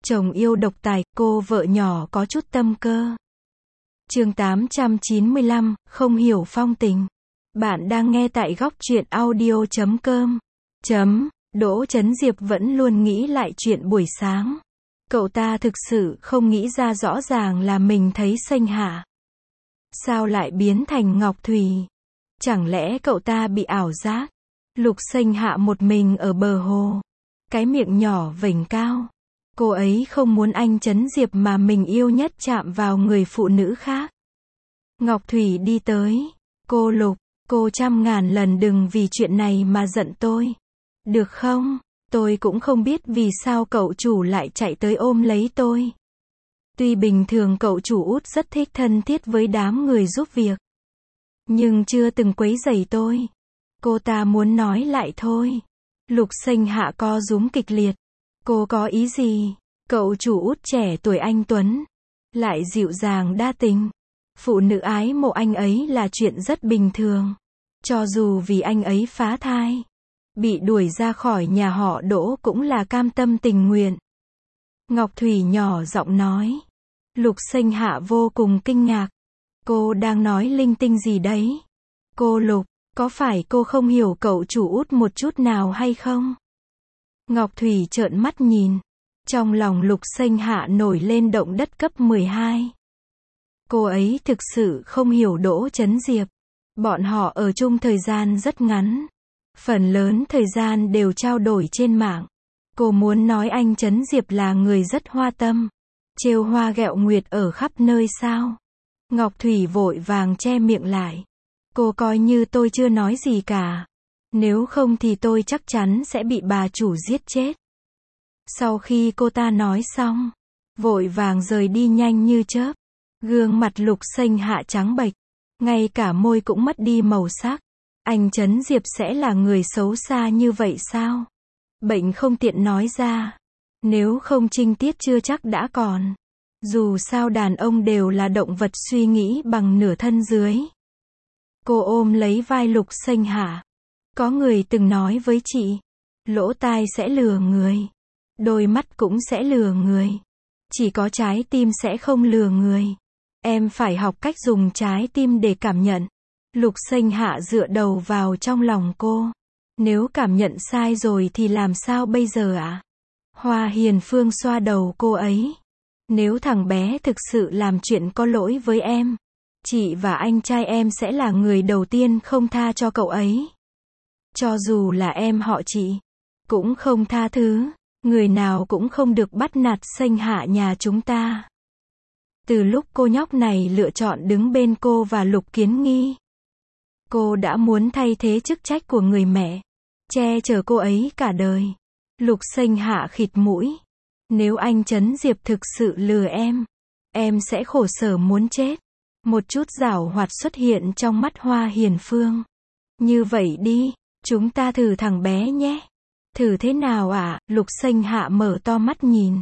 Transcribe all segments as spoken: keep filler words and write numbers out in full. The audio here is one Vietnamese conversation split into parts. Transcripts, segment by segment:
Chồng yêu độc tài, cô vợ nhỏ có chút tâm cơ. Chương tám trăm chín mươi lăm, không hiểu phong tình. Bạn đang nghe tại góc truyện audio chấm com. Chấm, Đỗ Chấn Diệp vẫn luôn nghĩ lại chuyện buổi sáng. Cậu ta thực sự không nghĩ ra rõ ràng là mình thấy Xanh Hạ. Sao lại biến thành Ngọc Thùy? Chẳng lẽ cậu ta bị ảo giác? Lục Xanh Hạ một mình ở bờ hồ. Cái miệng nhỏ vểnh cao. Cô ấy không muốn anh Chấn Diệp mà mình yêu nhất chạm vào người phụ nữ khác. Ngọc Thủy đi tới. Cô Lục, cô trăm ngàn lần đừng vì chuyện này mà giận tôi. Được không? Tôi cũng không biết vì sao cậu chủ lại chạy tới ôm lấy tôi. Tuy bình thường cậu chủ Út rất thích thân thiết với đám người giúp việc, nhưng chưa từng quấy rầy tôi. Cô ta muốn nói lại thôi. Lục Xanh Hạ co rúm kịch liệt. Cô có ý gì? Cậu chủ Út trẻ tuổi anh tuấn, lại dịu dàng đa tình. Phụ nữ ái mộ anh ấy là chuyện rất bình thường. Cho dù vì anh ấy phá thai, bị đuổi ra khỏi nhà họ Đỗ cũng là cam tâm tình nguyện. Ngọc Thủy nhỏ giọng nói. Lục Xanh Hạ vô cùng kinh ngạc. Cô đang nói linh tinh gì đấy? Cô Lục, có phải cô không hiểu cậu chủ Út một chút nào hay không? Ngọc Thủy trợn mắt nhìn. Trong lòng Lục Xanh Hạ nổi lên động đất cấp mười hai. Cô ấy thực sự không hiểu Đỗ Chấn Diệp. Bọn họ ở chung thời gian rất ngắn. Phần lớn thời gian đều trao đổi trên mạng. Cô muốn nói anh Chấn Diệp là người rất hoa tâm. Trêu hoa ghẹo nguyệt ở khắp nơi sao? Ngọc Thủy vội vàng che miệng lại. Cô coi như tôi chưa nói gì cả. Nếu không thì tôi chắc chắn sẽ bị bà chủ giết chết. Sau khi cô ta nói xong, vội vàng rời đi nhanh như chớp. Gương mặt Lục Xanh Hạ trắng bệch, ngay cả môi cũng mất đi màu sắc. Anh Chấn Diệp sẽ là người xấu xa như vậy sao? Bệnh không tiện nói ra. Nếu không trinh tiết chưa chắc đã còn. Dù sao đàn ông đều là động vật suy nghĩ bằng nửa thân dưới. Cô ôm lấy vai Lục Xanh Hạ. Có người từng nói với chị, lỗ tai sẽ lừa người, đôi mắt cũng sẽ lừa người, chỉ có trái tim sẽ không lừa người. Em phải học cách dùng trái tim để cảm nhận. Lục Xanh Hạ dựa đầu vào trong lòng cô. Nếu cảm nhận sai rồi thì làm sao bây giờ ạ? À? Hoa Hiền Phương xoa đầu cô ấy. Nếu thằng bé thực sự làm chuyện có lỗi với em, chị và anh trai em sẽ là người đầu tiên không tha cho cậu ấy. Cho dù là em họ chị, cũng không tha thứ. Người nào cũng không được bắt nạt Xanh Hạ nhà chúng ta. Từ lúc cô nhóc này lựa chọn đứng bên cô và Lục Kiến Nghi, cô đã muốn thay thế chức trách của người mẹ, che chở cô ấy cả đời. Lục Xanh Hạ khịt mũi. Nếu anh Chấn Diệp thực sự lừa em, em sẽ khổ sở muốn chết. Một chút giảo hoạt xuất hiện trong mắt Hoa Hiền Phương. Như vậy đi, chúng ta thử thằng bé nhé. Thử thế nào ạ? À? Lục Xanh Hạ mở to mắt nhìn.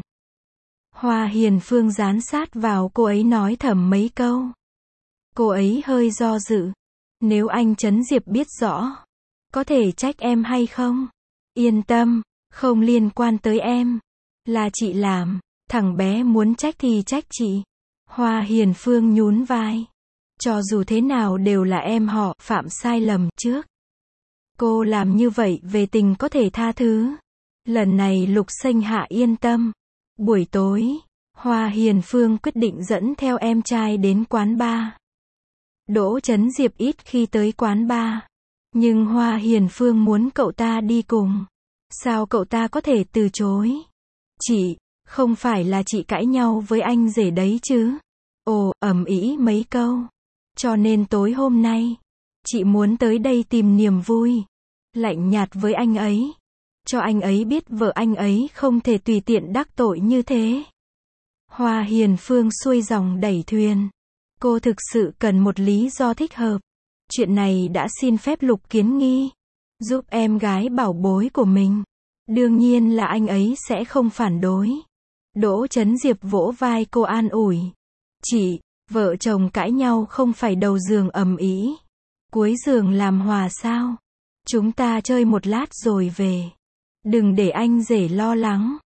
Hoa Hiền Phương dán sát vào cô ấy nói thầm mấy câu. Cô ấy hơi do dự. Nếu anh Chấn Diệp biết rõ, có thể trách em hay không? Yên tâm, không liên quan tới em. Là chị làm, thằng bé muốn trách thì trách chị. Hoa Hiền Phương nhún vai. Cho dù thế nào đều là em họ phạm sai lầm trước. Cô làm như vậy về tình có thể tha thứ. Lần này Lục Xanh Hạ yên tâm. Buổi tối, Hoa Hiền Phương quyết định dẫn theo em trai đến quán bar. Đỗ Chấn Diệp ít khi tới quán bar, nhưng Hoa Hiền Phương muốn cậu ta đi cùng. Sao cậu ta có thể từ chối? Chị, không phải là chị cãi nhau với anh rể đấy chứ? Ồ, ầm ĩ mấy câu. Cho nên tối hôm nay, chị muốn tới đây tìm niềm vui. Lạnh nhạt với anh ấy. Cho anh ấy biết vợ anh ấy không thể tùy tiện đắc tội như thế. Hoa Hiền Phương xuôi dòng đẩy thuyền. Cô thực sự cần một lý do thích hợp. Chuyện này đã xin phép Lục Kiến Nghi giúp em gái bảo bối của mình. Đương nhiên là anh ấy sẽ không phản đối. Đỗ Chấn Diệp vỗ vai cô an ủi. Chị, vợ chồng cãi nhau không phải đầu giường ầm ĩ, cuối giường làm hòa sao? Chúng ta chơi một lát rồi về. Đừng để anh rể lo lắng.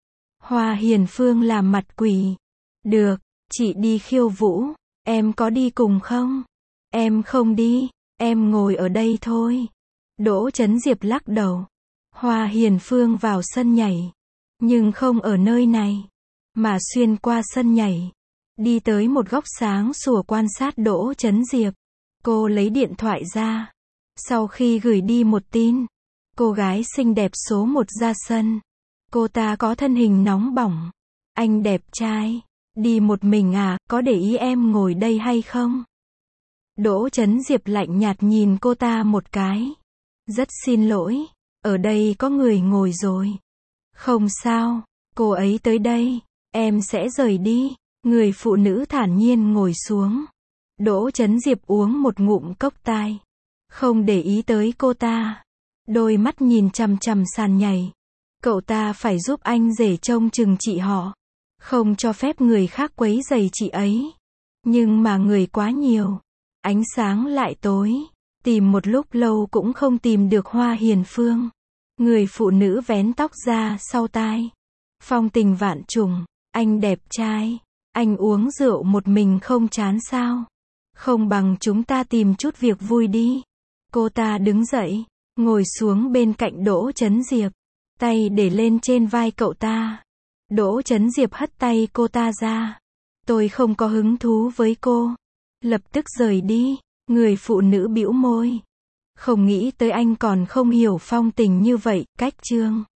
Hoa Hiền Phương làm mặt quỷ. Được, chị đi khiêu vũ, em có đi cùng không? Em không đi, em ngồi ở đây thôi. Đỗ Chấn Diệp lắc đầu. Hoa Hiền Phương vào sân nhảy, nhưng không ở nơi này, mà xuyên qua sân nhảy, đi tới một góc sáng sủa quan sát Đỗ Chấn Diệp. Cô lấy điện thoại ra. Sau khi gửi đi một tin, cô gái xinh đẹp số một ra sân. Cô ta có thân hình nóng bỏng. Anh đẹp trai, đi một mình à, có để ý em ngồi đây hay không? Đỗ Chấn Diệp lạnh nhạt nhìn cô ta một cái. Rất xin lỗi, ở đây có người ngồi rồi. Không sao, cô ấy tới đây, em sẽ rời đi. Người phụ nữ thản nhiên ngồi xuống. Đỗ Chấn Diệp uống một ngụm cốc tai, không để ý tới cô ta. Đôi mắt nhìn chằm chằm sàn nhảy. Cậu ta phải giúp anh rể trông chừng chị họ, không cho phép người khác quấy rầy chị ấy. Nhưng mà người quá nhiều, ánh sáng lại tối, tìm một lúc lâu cũng không tìm được Hoa Hiền Phương. Người phụ nữ vén tóc ra sau tai. Phong tình vạn trùng, anh đẹp trai, anh uống rượu một mình không chán sao? Không bằng chúng ta tìm chút việc vui đi. Cô ta đứng dậy, ngồi xuống bên cạnh Đỗ Chấn Diệp, tay để lên trên vai cậu ta. Đỗ Chấn Diệp hất tay cô ta ra. Tôi không có hứng thú với cô. Lập tức rời đi. Người phụ nữ bĩu môi. Không nghĩ tới anh còn không hiểu phong tình như vậy. Cách chương